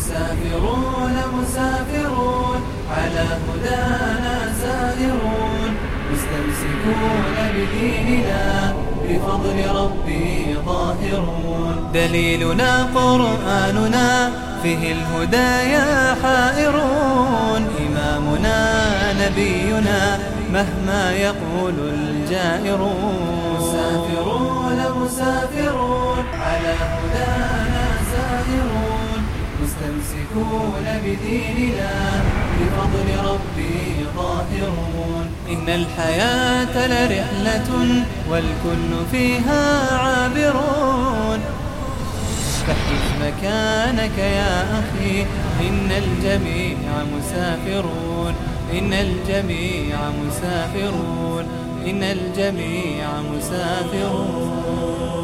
مسافرون مسافرون على هدانا سائرون مستمسكون بديننا بفضل ربي ظاهرون دليلنا قرآننا فيه الهدايا حائرون إمامنا نبينا مهما يقول الجائرون مسافرون مسافرون على هدانا سائرون مستمسكون بديننا بفضل ربي ظاهرون إن الحياة لرحلة والكل فيها عابرون فاحجز مكانك يا أخي إن الجميع مسافرون إن الجميع مسافرون إن الجميع مسافرون.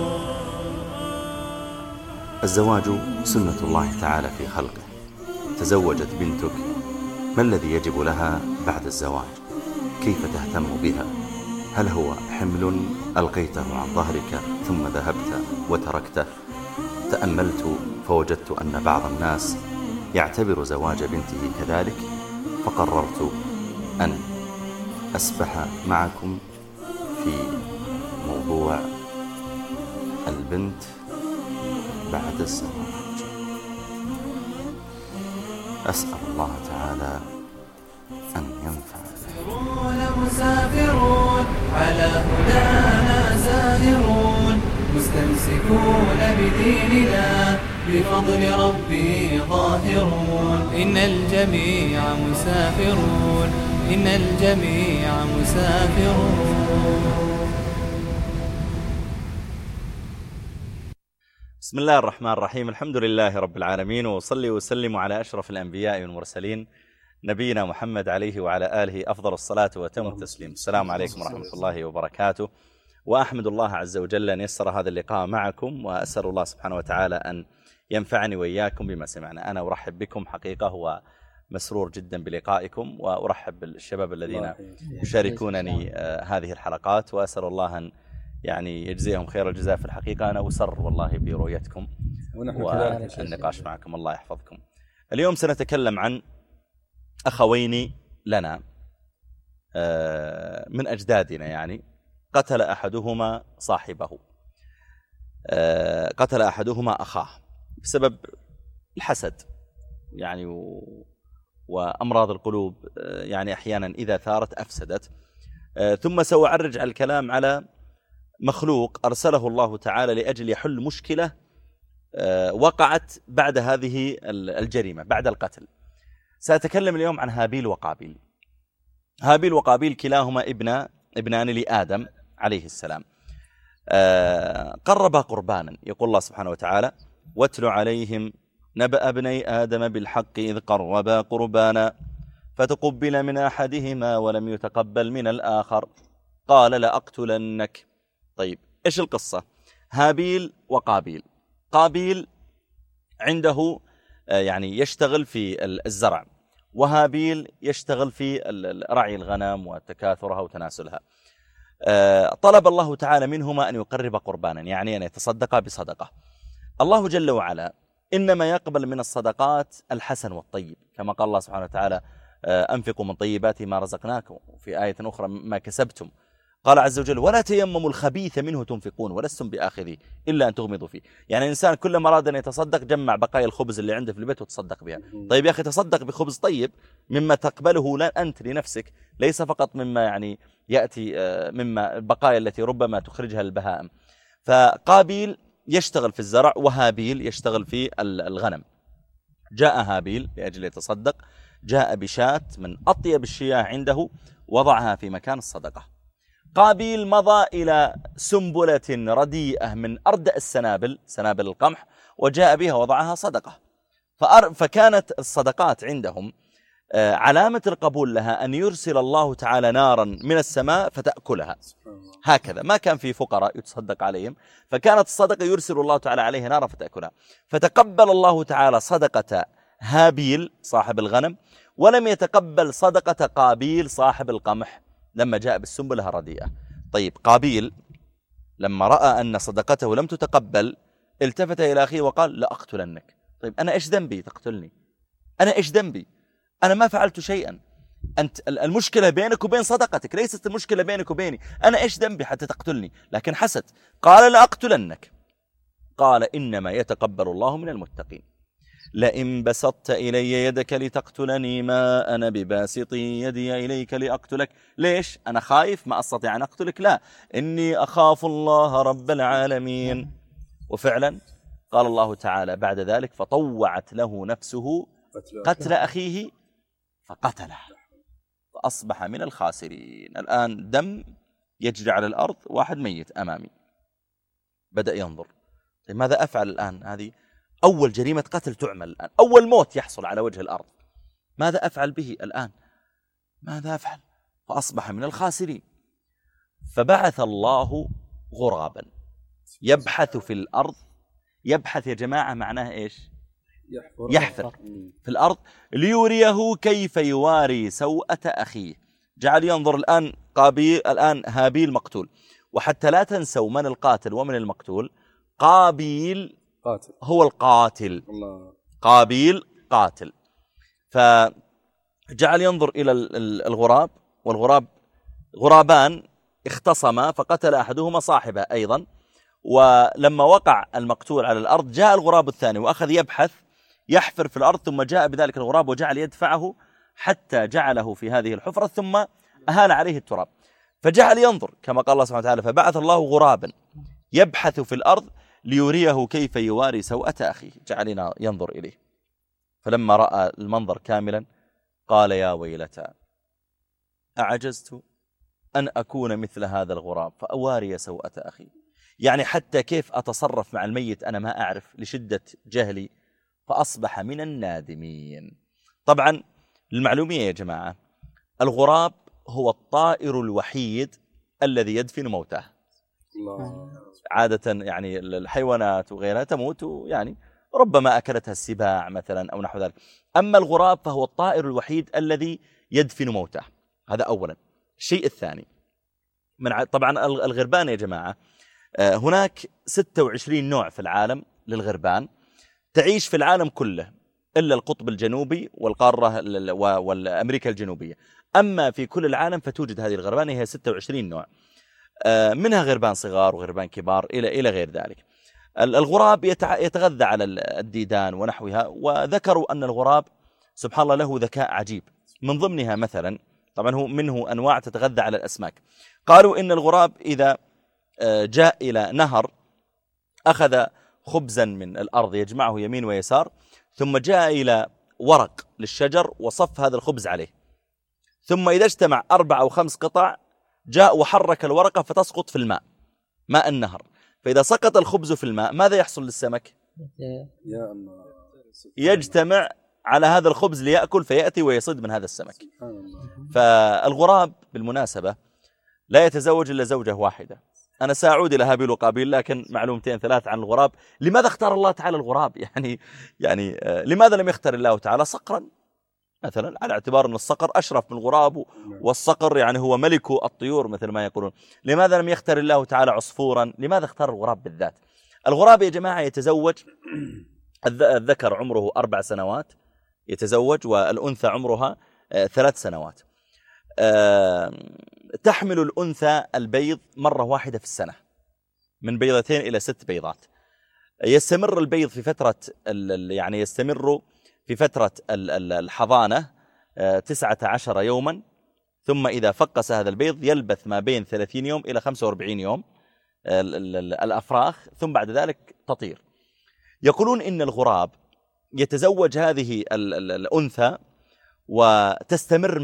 الزواج سنة الله تعالى في خلقه. تزوجت بنتك، ما الذي يجب لها بعد الزواج؟ كيف تهتم بها؟ هل هو حمل ألقيته عن ظهرك ثم ذهبت وتركته؟ تأملت فوجدت أن بعض الناس يعتبر زواج بنته كذلك، فقررت أن أسبح معكم في موضوع البنت بعد الزواج. أسأل الله تعالى أن ينفع. مسافرون على هدانا سائرون مستمسكون بديننا بفضل ربي ظاهرون إن الجميع مسافرون إن الجميع مسافرون. بسم الله الرحمن الرحيم. الحمد لله رب العالمين، وصلي وسلم على أشرف الأنبياء والمرسلين نبينا محمد عليه وعلى آله أفضل الصلاة وتم التسليم. السلام عليكم ورحمة الله وبركاته. وأحمد الله عز وجل أن يسر هذا اللقاء معكم، وأسأل الله سبحانه وتعالى أن ينفعني وإياكم بما سمعنا. أنا أرحب بكم حقيقة، ومسرور جدا بلقائكم، وأرحب بالشباب الذين يشاركونني هذه الحلقات، وأسأل الله أن يعني يجزيهم خير الجزاء. في الحقيقة أنا أسر والله برؤيتكم والنقاش معكم. الله يحفظكم. اليوم سنتكلم عن أخوين لنا من أجدادنا، يعني قتل أحدهما صاحبه، قتل أحدهما أخاه بسبب الحسد يعني وأمراض القلوب، يعني أحيانا إذا ثارت أفسدت. ثم سأعرج على الكلام على مخلوق أرسله الله تعالى لأجل يحل مشكلة وقعت بعد هذه الجريمة، بعد القتل. سأتكلم اليوم عن هابيل وقابيل. هابيل وقابيل كلاهما ابنان لآدم عليه السلام. قربا قربانا. يقول الله سبحانه وتعالى: واتل عليهم نبأ ابني آدم بالحق إذ قربا قربانا فتقبل من أحدهما ولم يتقبل من الآخر قال لأقتلنك. طيب، إيش القصة؟ هابيل وقابيل. قابيل عنده يعني يشتغل في الزرع، وهابيل يشتغل في رعي الغنم وتكاثرها وتناسلها. طلب الله تعالى منهما أن يقرب قربانا، يعني أن يتصدق بصدقة. الله جل وعلا إنما يقبل من الصدقات الحسن والطيب، كما قال الله سبحانه وتعالى: أنفقوا من طيبات ما رزقناكم. في آية أخرى: ما كسبتم. قال عز وجل: ولا تيمموا الخبيث منه تنفقون ولستم بآخذيه إلا أن تغمضوا فيه. يعني الإنسان كلما أراد أن يتصدق جمع بقايا الخبز اللي عنده في البيت وتصدق بها. طيب يا أخي، تصدق بخبز طيب مما تقبله لا أنت لنفسك، ليس فقط مما يعني يأتي مما البقايا التي ربما تخرجها البهائم. فقابيل يشتغل في الزرع، وهابيل يشتغل في الغنم. جاء هابيل لأجل يتصدق، جاء بشاة من أطيب الشياه عنده وضعها في مكان الصدقة. قابيل مضى إلى سنبلة رديئة من أردأ السنابل، سنابل القمح، وجاء بها وضعها صدقة. فكانت الصدقات عندهم علامة القبول لها أن يرسل الله تعالى نارا من السماء فتأكلها. هكذا ما كان في فقراء يتصدق عليهم، فكانت الصدقة يرسل الله تعالى عليها نارا فتأكلها. فتقبل الله تعالى صدقة هابيل صاحب الغنم، ولم يتقبل صدقة قابيل صاحب القمح لما جاء بالسنبلة الرديئة. طيب، قابيل لما رأى أن صدقته لم تتقبل التفت إلى أخيه وقال: لأقتلنك. طيب أنا إيش ذنبي تقتلني؟ أنا إيش ذنبي؟ أنا ما فعلت شيئا. أنت المشكلة بينك وبين صدقتك، ليست المشكلة بينك وبيني. أنا إيش ذنبي حتى تقتلني؟ لكن حسد. قال لأقتلنك. قال إنما يتقبل الله من المتقين. لئن بسطت إلي يدك لتقتلني ما أنا بباسط يدي إليك لأقتلك. ليش؟ أنا خايف ما أستطيع أن أقتلك؟ لا، إني أخاف الله رب العالمين. وفعلا قال الله تعالى بعد ذلك فطوعت له نفسه قتل أخيه فقتله فأصبح من الخاسرين. الآن دم يجري على الأرض، واحد ميت أمامي. بدأ ينظر، طيب ماذا أفعل الآن؟ هذه أول جريمة قتل تعمل الآن، أول موت يحصل على وجه الأرض. ماذا أفعل به الآن؟ ماذا أفعل؟ فأصبح من الخاسرين. فبعث الله غرابا يبحث في الأرض. يبحث يا جماعة معناه إيش؟ يحفر في الأرض ليريه كيف يواري سوءة أخيه. جعل ينظر الآن الآن هابيل مقتول، وحتى لا تنسوا من القاتل ومن المقتول. قابيل قاتل هو القاتل، الله. قابيل قاتل. فجعل ينظر إلى الغراب، والغراب غرابان اختصما فقتل أحدهما صاحبه أيضا. ولما وقع المقتول على الأرض جاء الغراب الثاني وأخذ يبحث يحفر في الأرض، ثم جاء بذلك الغراب وجعل يدفعه حتى جعله في هذه الحفرة ثم أهال عليه التراب. فجعل ينظر كما قال الله سبحانه وتعالى فبعث الله غرابا يبحث في الأرض ليريه كيف يواري سوءة أخيه. جعلنا ينظر إليه، فلما رأى المنظر كاملا قال يا ويلتى أعجزت أن أكون مثل هذا الغراب فأواري سوءة أخي. يعني حتى كيف أتصرف مع الميت أنا ما أعرف لشدة جهلي. فأصبح من النادمين. طبعا للمعلومية يا جماعة، الغراب هو الطائر الوحيد الذي يدفن موته. الله. عادة يعني الحيوانات وغيرها تموت، يعني ربما أكلتها السباع مثلا أو نحو ذلك. أما الغراب فهو الطائر الوحيد الذي يدفن موته. هذا أولا. الشيء الثاني، طبعا الغربان يا جماعة هناك 26 نوع في العالم للغربان تعيش في العالم كله إلا القطب الجنوبي والقارة والأمريكا الجنوبية. أما في كل العالم فتوجد هذه الغربان، هي 26 نوع، منها غربان صغار وغربان كبار إلى غير ذلك. الغراب يتغذى على الديدان ونحوها، وذكروا أن الغراب سبحان الله له ذكاء عجيب. من ضمنها مثلا، طبعا هو منه أنواع تتغذى على الأسماك. قالوا إن الغراب إذا جاء إلى نهر أخذ خبزا من الأرض يجمعه يمين ويسار، ثم جاء إلى ورق للشجر وصف هذا الخبز عليه، ثم إذا اجتمع 4 أو 5 قطع جاء وحرك الورقة فتسقط في الماء، ماء النهر. فإذا سقط الخبز في الماء ماذا يحصل للسمك؟ يا الله. يجتمع على هذا الخبز ليأكل فيأتي ويصيد من هذا السمك. فالغراب بالمناسبة لا يتزوج إلا زوجة واحدة. أنا سأعود إلى هابيل وقابيل، لكن معلومتين 3 عن الغراب. لماذا اختار الله تعالى الغراب؟ يعني لماذا لم يختار الله تعالى صقرا مثلا، على اعتبار أن الصقر أشرف من الغراب، والصقر يعني هو ملك الطيور مثل ما يقولون. لماذا لم يختار الله تعالى عصفورا؟ لماذا اختار الغراب بالذات؟ الغراب يا جماعة يتزوج، الذكر عمره 4 سنوات يتزوج، والأنثى عمرها 3 سنوات. تحمل الأنثى البيض مرة واحدة في السنة، من بيضتين إلى 6 بيضات. يستمر البيض في فترة يعني يستمر في فترة الحضانة 19 يوما، ثم إذا فقس هذا البيض يلبث ما بين 30 يوم إلى 45 يوم الأفراخ، ثم بعد ذلك تطير. يقولون إن الغراب يتزوج هذه الأنثى وتستمر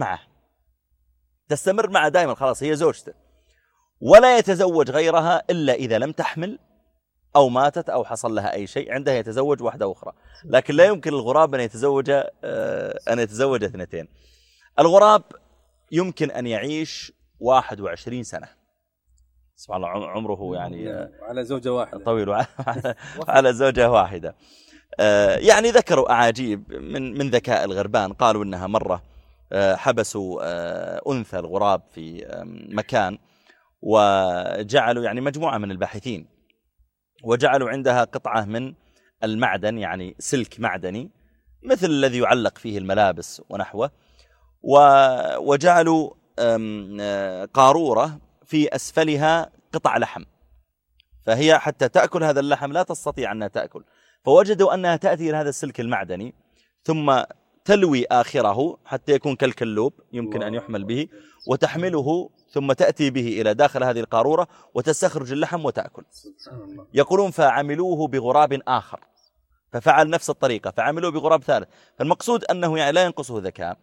معه دائما، خلاص هي زوجته، ولا يتزوج غيرها إلا إذا لم تحمل أو ماتت أو حصل لها أي شيء، عندها يتزوج واحدة أخرى. لكن لا يمكن الغراب أن يتزوج 2. الغراب يمكن أن يعيش 21 سنة، سبحان الله، عمره يعني على زوجة واحدة طويل على زوجة واحدة. يعني ذكروا أعاجيب من ذكاء الغربان. قالوا إنها مرة حبسوا أنثى الغراب في مكان، وجعلوا يعني مجموعة من الباحثين، وجعلوا عندها قطعة من المعدن يعني سلك معدني مثل الذي يعلق فيه الملابس ونحوه، وجعلوا قارورة في أسفلها قطع لحم، فهي حتى تأكل هذا اللحم لا تستطيع أنها تأكل، فوجدوا أنها تأتي إلى هذا السلك المعدني ثم تلوي آخره حتى يكون كالكلوب يمكن أن يحمل به، وتحمله ثم تأتي به إلى داخل هذه القارورة وتستخرج اللحم وتأكل. يقولون فعملوه بغراب آخر، ففعل نفس الطريقة، فعملوه بغراب ثالث. فالمقصود أنه يعني لا ينقصه ذكاء،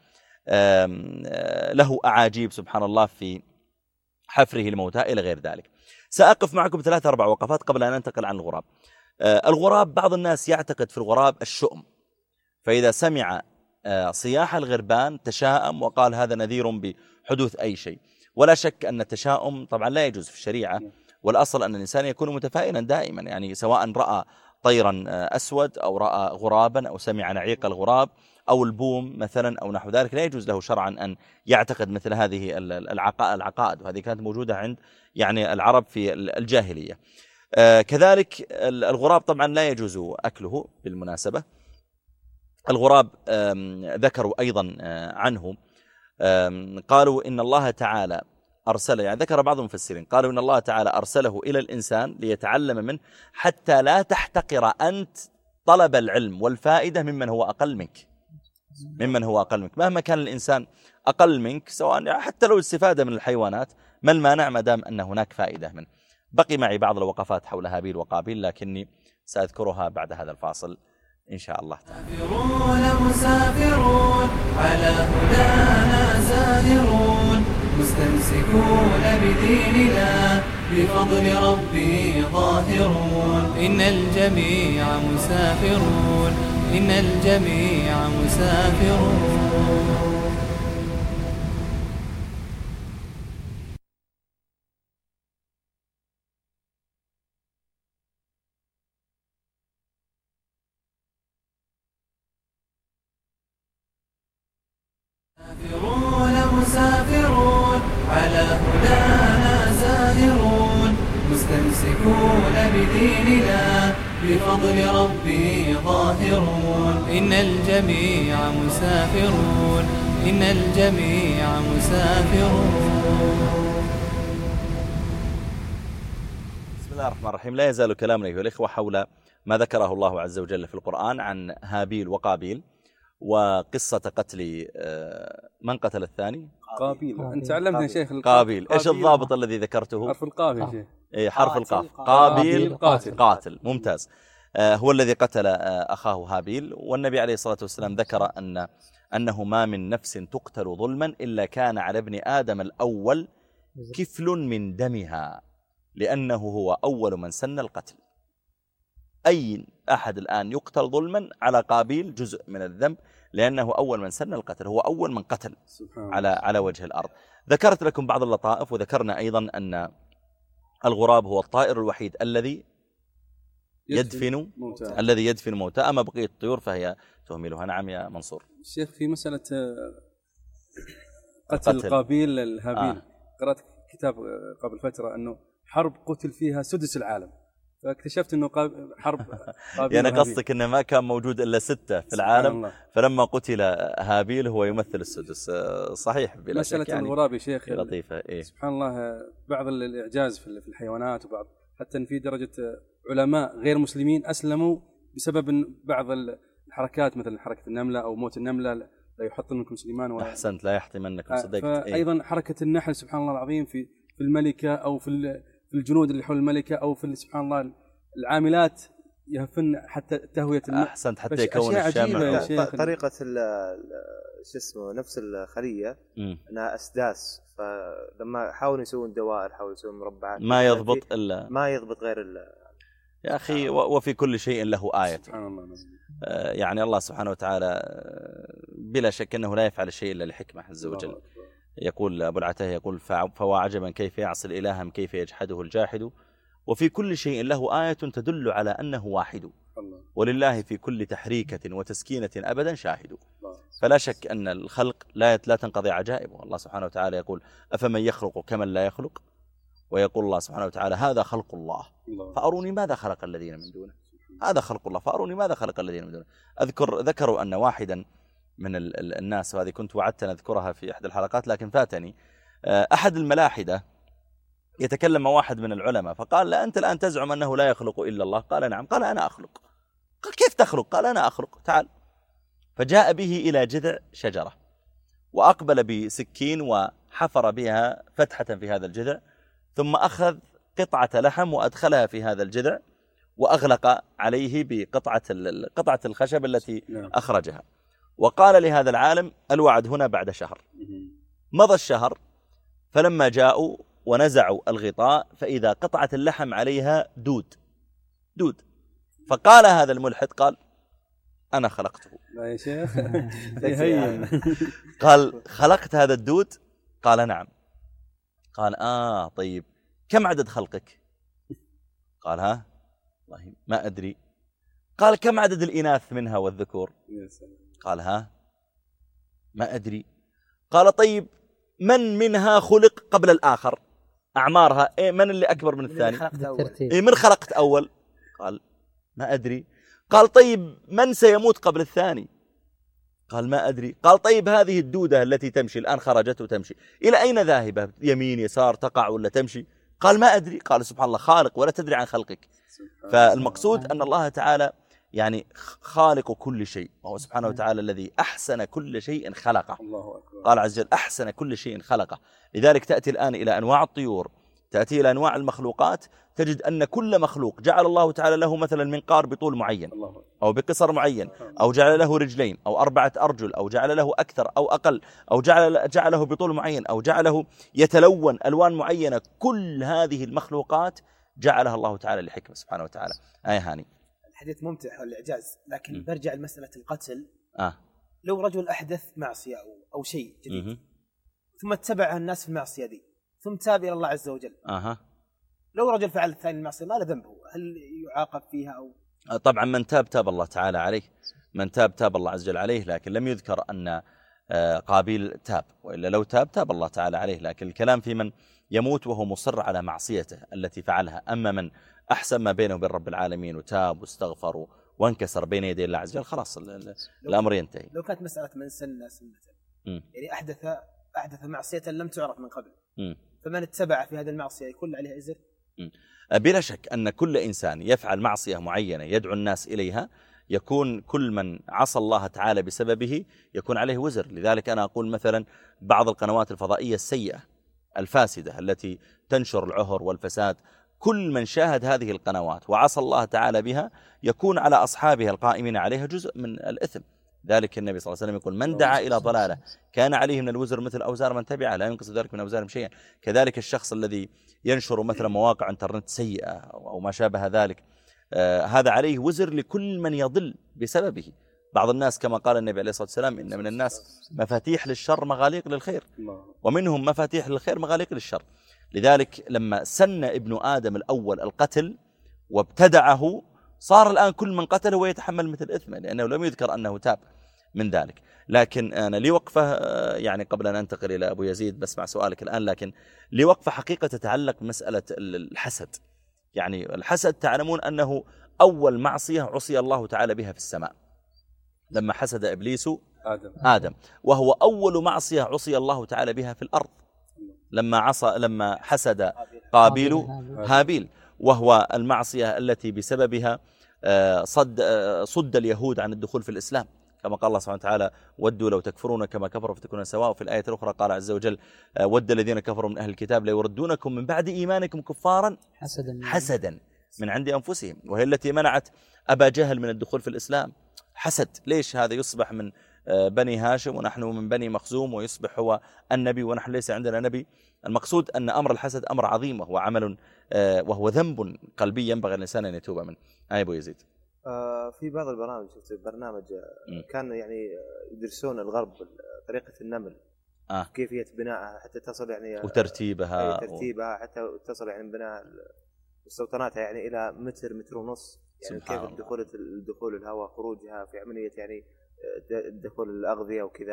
له أعاجيب سبحان الله في حفره الموتى إلى غير ذلك. سأقف معكم 3-4 وقفات قبل أن أنتقل عن الغراب. الغراب بعض الناس يعتقد في الغراب الشؤم، فإذا سمع صياح الغربان تشاءم وقال هذا نذير بحدوث أي شيء. ولا شك أن التشاؤم طبعا لا يجوز في الشريعة، والأصل أن الإنسان يكون متفائلا دائما، يعني سواء رأى طيرا أسود أو رأى غرابا أو سمع نعيق الغراب أو البوم مثلا أو نحو ذلك، لا يجوز له شرعا أن يعتقد مثل هذه العقائد، وهذه كانت موجودة عند يعني العرب في الجاهلية. كذلك الغراب طبعا لا يجوز أكله بالمناسبة. الغراب ذكروا أيضا عنه، قالوا إن الله تعالى أرسله، يعني ذكر بعض المفسرين قالوا إن الله تعالى أرسله إلى الإنسان ليتعلم منه حتى لا تحتقر أنت طلب العلم والفائدة ممن هو أقل منك، مهما كان الإنسان أقل منك، سواء حتى لو الاستفادة من الحيوانات ما المانع ما دام أن هناك فائدة منه. بقي معي بعض الوقفات حول هابيل وقابيل لكني سأذكرها بعد هذا الفاصل إن شاء الله تعالى. مسافرون على هدانا زاهرون، مستمسكون بديننا بفضل ربي ظاهرون. إن الجميع مسافرون، إن الجميع مسافرون. مسافرون على هدانا زاهرون، مستمسكون بديننا بفضل ربي ظاهرون. إن الجميع مسافرون، إن الجميع مسافرون. بسم الله الرحمن الرحيم. لا يزال كلامنا أيها الإخوة حول ما ذكره الله عز وجل في القرآن عن هابيل وقابيل، وقصة قتل من قتل الثاني؟ قابيل. أنت علمتنا شيخ قابيل. إيش الضابط الذي ذكرته؟ حرف القاف يا شيخ. إيه حرف القاف. قابيل قاتل. ممتاز. هو الذي قتل أخاه هابيل، والنبي عليه الصلاة والسلام ذكر أنه ما من نفس تقتل ظلما إلا كان على ابن آدم الأول كفل من دمها، لأنه هو أول من سن القتل. أي أحد الآن يقتل ظلما على قابيل جزء من الذنب، لأنه أول من سن القتل، هو أول من قتل على وجه الأرض. ذكرت لكم بعض اللطائف، وذكرنا أيضا أن الغراب هو الطائر الوحيد الذي يدفن موتى، أما بقية الطيور فهي تهملها. نعم يا منصور. الشيخ في مسألة قتل قابيل الهابيل، قرأت كتاب قبل فترة أنه حرب قتل فيها سدس العالم، فاكتشفت أنه حرب قابيل يعني قصدك أنه ما كان موجود إلا 6 في العالم، فلما قتل هابيل هو يمثل السدس. صحيح بلا شك. مسألة الغراب يا شيخ لطيفة. إيه؟ سبحان الله، بعض الإعجاز في الحيوانات، وبعض حتى في درجة علماء غير مسلمين أسلموا بسبب بعض الحركات، مثل حركة النملة أو موت النملة، لا يحطمنكم سليمان أحسنت، لا يحطمنكم. صدقت. أيضا حركة النحل سبحان الله العظيم في الملكة، أو في الجنود اللي حول الملكة، أو في سبحان الله العاملات يهفن حتى تهوية أحسنت، حتى يكون الشامع. طريقة شو اسمه نفس الخلية أنها أسداس، فلما حاولوا يسوون دوائر، حاولوا يسوون مربعات، ما يضبط إلا ما يضبط غير يا أخي. وفي كل شيء له آية. سبحان الله. يعني الله سبحانه وتعالى بلا شك أنه لا يفعل شيء إلا لحكمة عز وجل. يقول أبو العتاهية يقول فوا عجبا كيف يعصي الإله كيف يجحده الجاحد، وفي كل شيء له آية تدل على أنه واحد، ولله في كل تحريكة وتسكينة أبدا شاهد. فلا شك أن الخلق لا تنقضي عجائبه. الله سبحانه وتعالى يقول أفمن يخلق كمن لا يخلق، ويقول الله سبحانه وتعالى هذا خلق الله فأروني ماذا خلق الذين من دونه. هذا خلق الله، فأروني ماذا خلق الذين من دونه. ذكروا أن واحدا من الناس، وهذه كنت وعدت أن أذكرها في أحد الحلقات لكن فاتني، أحد الملاحدة يتكلم مع واحد من العلماء فقال: لا أنت الآن تزعم أنه لا يخلق إلا الله؟ قال: نعم. قال: أنا أخلق. قال: كيف تخلق؟ قال: أنا أخلق، تعال. فجاء به إلى جذع شجرة وأقبل بسكين وحفر بها فتحة في هذا الجذع، ثم أخذ قطعة لحم وأدخلها في هذا الجذع وأغلق عليه بقطعة الخشب التي أخرجها، وقال لهذا العالم: الوعد هنا بعد شهر. مضى الشهر، فلما جاءوا ونزعوا الغطاء فإذا قطعة اللحم عليها دود. فقال هذا الملحد، قال: أنا خلقته. لا يا شيخ. قال: خلقت هذا الدود؟ قال: نعم. قال: طيب كم عدد خلقك؟ قال: ها والله ما أدري. قال: كم عدد الإناث منها والذكور؟ قال: ها ما أدري. قال: طيب من منها خلق قبل الآخر؟ أعمارها من اللي أكبر من الثاني؟ من خلقت أول؟ قال: ما أدري. قال: طيب من سيموت قبل الثاني؟ قال: ما أدري. قال: طيب هذه الدودة التي تمشي الآن خرجت وتمشي إلى أين ذاهبة؟ يمين يسار تقع ولا تمشي؟ قال: ما أدري. قال: سبحان الله، خالق ولا تدري عن خلقك. فالمقصود أن الله تعالى يعني خالق كل شيء، وهو سبحانه وتعالى الذي أحسن كل شيء خلقه. قال عز وجل: أحسن كل شيء خلقه. لذلك تأتي الآن إلى أنواع الطيور، تأتي إلى أنواع المخلوقات، تجد أن كل مخلوق جعل الله تعالى له مثلا منقار بطول معين أو بقصر معين، أو جعل له رجلين أو 4 أرجل، أو جعل له أكثر أو أقل، أو جعله بطول معين، أو جعله يتلون ألوان معينة. كل هذه المخلوقات جعلها الله تعالى لحكمة سبحانه وتعالى. هاني الحديث ممتع والإعجاز، لكن برجع لمسألة القتل. لو رجل أحدث معصية أو شيء جديد ثم اتبع الناس في المعصية دي ثم تاب إلى الله عز وجل، لو رجل فعل الثاني المعصية ما له ذنبه، هل يعاقب فيها أو؟ طبعا من تاب الله تعالى عليه، من تاب الله عز وجل عليه، لكن لم يذكر أن قابيل تاب، وإلا لو تاب الله تعالى عليه. لكن الكلام في من يموت وهو مصر على معصيته التي فعلها. أما من أحسن ما بينه وبين رب العالمين وتاب واستغفر وانكسر بين يدي الله عز وجل، خلاص الأمر ينتهي. لو كانت مسألة من سنة يعني أحدث معصية لم تعرف من قبل، فمن اتبع في هذه المعصية يكون عليه إزر؟ بلا شك أن كل إنسان يفعل معصية معينة يدعو الناس إليها، يكون كل من عصى الله تعالى بسببه يكون عليه وزر. لذلك أنا أقول مثلا بعض القنوات الفضائية السيئة الفاسدة التي تنشر العهر والفساد، كل من شاهد هذه القنوات وعصى الله تعالى بها يكون على أصحابها القائمين عليها جزء من الإثم. ذلك النبي صلى الله عليه وسلم يقول: من دعا إلى ضلالة كان عليه من الوزر مثل أوزار من تبعه لا ينقص ذلك من أوزارهم شيئا. كذلك الشخص الذي ينشر مثلا مواقع انترنت سيئة أو ما شابه ذلك، هذا عليه وزر لكل من يضل بسببه. بعض الناس كما قال النبي عليه الصلاة والسلام: إن من الناس مفاتيح للشر مغاليق للخير، ومنهم مفاتيح للخير مغاليق للشر. لذلك لما سن ابن آدم الأول القتل وابتدعه، صار الآن كل من قتله ويتحمل مثل إثمه، لأنه لم يذكر أنه تاب من ذلك. لكن أنا لي وقفة يعني قبل أن أنتقل إلى أبو يزيد بسمع سؤالك الآن، لكن لي وقفة حقيقة تتعلق بمسألة الحسد. يعني الحسد تعلمون أنه أول معصية عصي الله تعالى بها في السماء لما حسد إبليس آدم، وهو أول معصية عصي الله تعالى بها في الأرض لما حسد قابيل هابيل، وهو المعصية التي بسببها صد اليهود عن الدخول في الإسلام، كما قال الله سبحانه وتعالى: ودوا لو تكفرون كما كفروا فتكونون سواء. في الآية الأخرى قال عز وجل: ود الذين كفروا من أهل الكتاب ليردونكم من بعد إيمانكم كفارا حسدا من عند أنفسهم، وهي التي منعت أبا جهل من الدخول في الإسلام. حسد، ليش هذا يصبح من بني هاشم ونحن من بني مخزوم، ويصبح هو النبي ونحن ليس عندنا نبي؟ المقصود أن أمر الحسد أمر عظيم، وهو عمل وهو ذنب قلبي ينبغي الإنسان أن يتوب منه. أبو يزيد. في بعض البرامج، شفت برنامج كان يعني يدرسون الغرب طريقة النمل، كيفية بنائها حتى تصل يعني وترتيبها حتى تصل يعني بناء مستوطناتها يعني إلى متر ونص، يعني كيف دخول الهواء، خروجها في عملية يعني دخول الأغذية وكذا.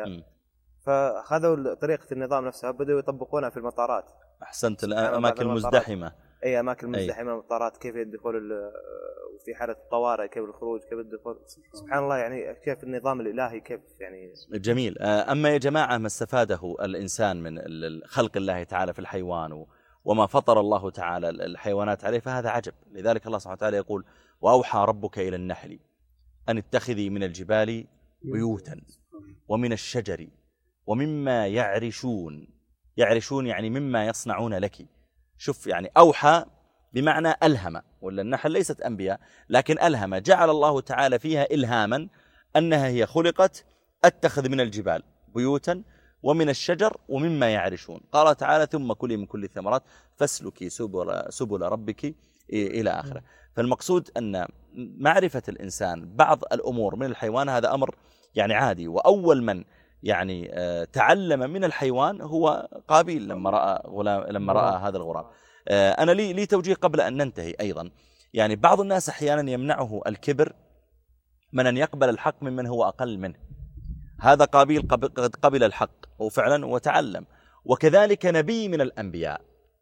فهذا طريقة النظام نفسها بدأوا يطبقونها في المطارات. أحسنت، الأماكن المزدحمة أي أماكن مزدحمة مطارات كيف الدخول وفي حالة الطوارئ كيف الخروج كيف الدخول. سبحان الله يعني كيف النظام الإلهي كيف يعني جميل. أما يا جماعة ما استفاده الإنسان من خلق الله تعالى في الحيوان وما فطر الله تعالى الحيوانات عليه فهذا عجب. لذلك الله سبحانه وتعالى يقول وأوحى ربك إلى النحل أن اتخذي من الجبال بيوتا ومن الشجر ومما يعرشون يعني مما يصنعون لك. شوف يعني أوحى بمعنى ألهم، ولا النحل ليست أنبياء لكن ألهم، جعل الله تعالى فيها إلهاما أنها هي خلقت أتخذ من الجبال بيوتا ومن الشجر ومما يعرشون. قال تعالى ثم كلي من كل الثمرات فاسلكي سبل ربك إلى آخره. فالمقصود أن معرفة الإنسان بعض الأمور من الحيوان هذا أمر يعني عادي. وأول من يعني تعلم من الحيوان هو قابيل لما رأى هذا الغراب. أنا لي توجيه قبل أن ننتهي أيضا. يعني بعض الناس أحيانا يمنعه الكبر من أن يقبل الحق ممن هو أقل منه. هذا قابيل قد قبل الحق وفعلا وتعلم. وكذلك نبي من الأنبياء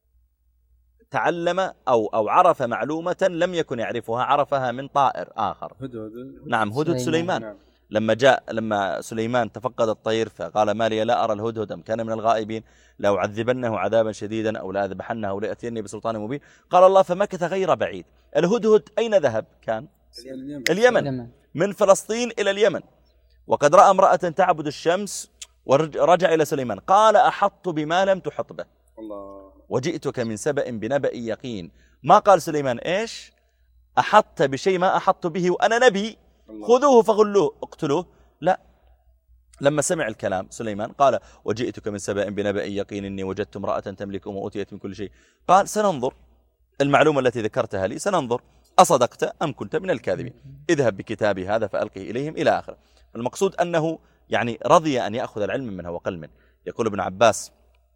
تعلم أو عرف معلومة لم يكن يعرفها، عرفها من طائر آخر. نعم هدهد سليمان. لما سليمان تفقد الطير فقال ما لي لا أرى الهدهد أم كان من الغائبين لو عذبنه عذابا شديدا أو لا أذبحنه أو لأتيني بسلطان مبين. قال الله فمكث غير بعيد. الهدهد أين ذهب؟ كان اليمن، من فلسطين إلى اليمن. وقد رأى امرأة تعبد الشمس ورجع إلى سليمان قال أحط بما لم تحط به وجئتك من سبأ بنبأ يقين. ما قال سليمان إيش أحط بشيء ما أحط به وأنا نبي خذوه فغلوه اقتلوه. لا، لما سمع الكلام سليمان قال وجئتك من سبأ بنبأ يقين إني وجدت امرأة تملكهم وأوتيت من كل شيء. قال سننظر المعلومة التي ذكرتها لي، سننظر أصدقت أم كنت من الكاذبين، اذهب بكتابي هذا فألقه إليهم إلى آخره. المقصود أنه يعني رضي أن يأخذ العلم منه وقل منه. يقول ابن عباس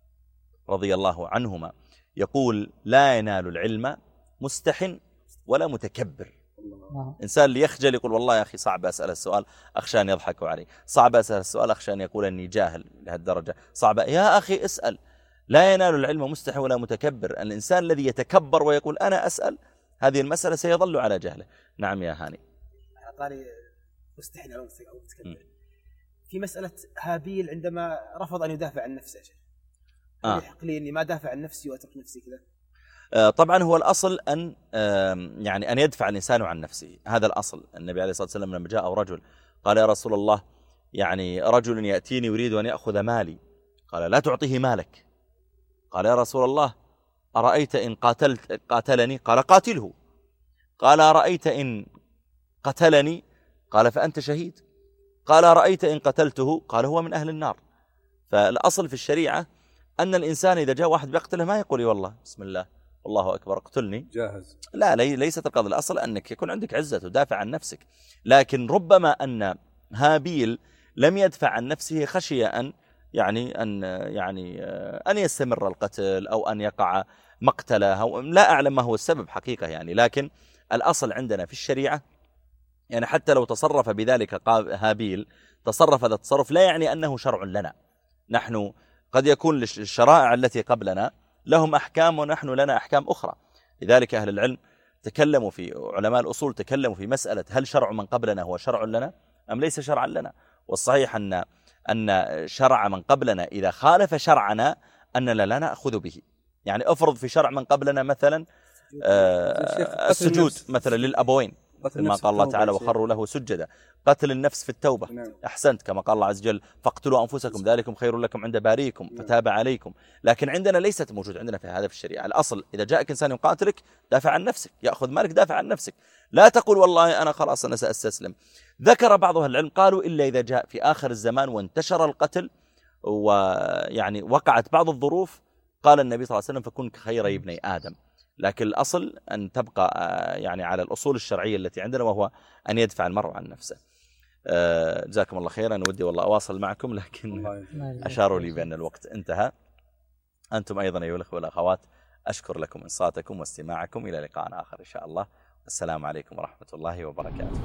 رضي الله عنهما يقول لا ينال العلم مستحن ولا متكبر. إنسان اللي يخجل يقول والله يا أخي صعب أسأل السؤال أخشى أن يضحكوا علي، صعب أسأل السؤال أخشى أن يقول أني جاهل لهالدرجة، صعب يا أخي اسأل. لا ينال العلم مستحن ولا متكبر. الإنسان الذي يتكبر ويقول أنا أسأل هذه المسألة سيظل على جهله. نعم يا هاني. أعطاني مستحن أو متكبر في مسألة هابيل عندما رفض أن يدافع عن نفسه. يحق لي أني ما دافع عن نفسي وأترك نفسي كذا؟ طبعا هو الأصل أن يعني أن يدفع الإنسان عن نفسه، هذا الأصل. النبي عليه الصلاة والسلام لما جاء رجل قال يا رسول الله يعني رجل يأتيني يريد أن يأخذ مالي، قال لا تعطيه مالك. قال يا رسول الله أرأيت إن قاتلني؟ قال قاتله. قال أرأيت إن قتلني؟ قال فأنت شهيد. قال أرأيت إن قتلته؟ قال هو من أهل النار. فالأصل في الشريعة أن الإنسان إذا جاء واحد بيقتله ما يقول والله بسم الله والله أكبر اقتلني جاهز. لا ليست القضية. الأصل أنك يكون عندك عزة تدافع عن نفسك. لكن ربما أن هابيل لم يدفع عن نفسه خشية أن أن يستمر القتل أو أن يقع مقتله، لا أعلم ما هو السبب حقيقة يعني. لكن الأصل عندنا في الشريعة يعني حتى لو تصرف بذلك هابيل تصرف هذا التصرف لا يعني أنه شرع لنا. نحن قد يكون للشرائع التي قبلنا لهم أحكام ونحن لنا أحكام أخرى. لذلك أهل العلم تكلموا في علماء الأصول تكلموا في مسألة هل شرع من قبلنا هو شرع لنا أم ليس شرعا لنا. والصحيح أن شرع من قبلنا إذا خالف شرعنا أننا لا نأخذ به. يعني أفرض في شرع من قبلنا مثلا السجود مثلا للأبوين كما قال الله تعالى وخروا له سجدا. قتل النفس في التوبة أحسنت كما قال الله عز وجل فاقتلوا أنفسكم ذلكم خير لكم عند باريكم فتاب عليكم. لكن عندنا ليست موجود عندنا في هذا في الشريعة. الأصل إذا جاءك إنسان يقاتلك دافع عن نفسك، يأخذ مالك دافع عن نفسك، لا تقول والله أنا خلاص أنا سأستسلم. ذكر بعض أهل العلم قالوا إلا إذا جاء في آخر الزمان وانتشر القتل ويعني وقعت بعض الظروف قال النبي صلى الله عليه وسلم فكن خير ابني آدم. لكن الأصل أن تبقى يعني على الأصول الشرعية التي عندنا وهو أن يدفع المرء عن نفسه. جزاكم الله خيرا. أنا ودي والله أواصل معكم لكن أشاروا لي بأن الوقت انتهى. أنتم أيضا أيها الأخوة والأخوات أشكر لكم إنصاتكم واستماعكم. إلى لقاء آخر إن شاء الله. السلام عليكم ورحمة الله وبركاته.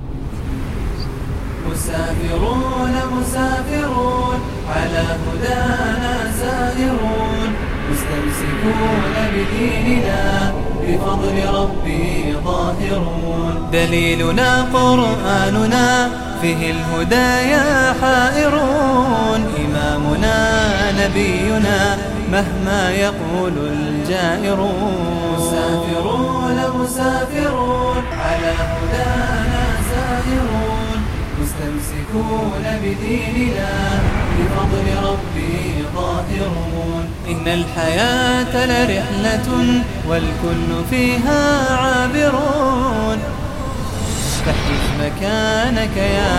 مسافرون على هدانا سائرون مستمسكون بديننا بفضل ربي ظاهرون. دليلنا قرآننا فيه الهدايا حائرون. إمامنا نبينا مهما يقول الجائرون. مسافرون مسافرون على هدانا سائرون. مستمسكون بديننا بفضل ربي ظاهرون. إن الحياة لرحلة والكل فيها عابرون. فاحجز مكانك يا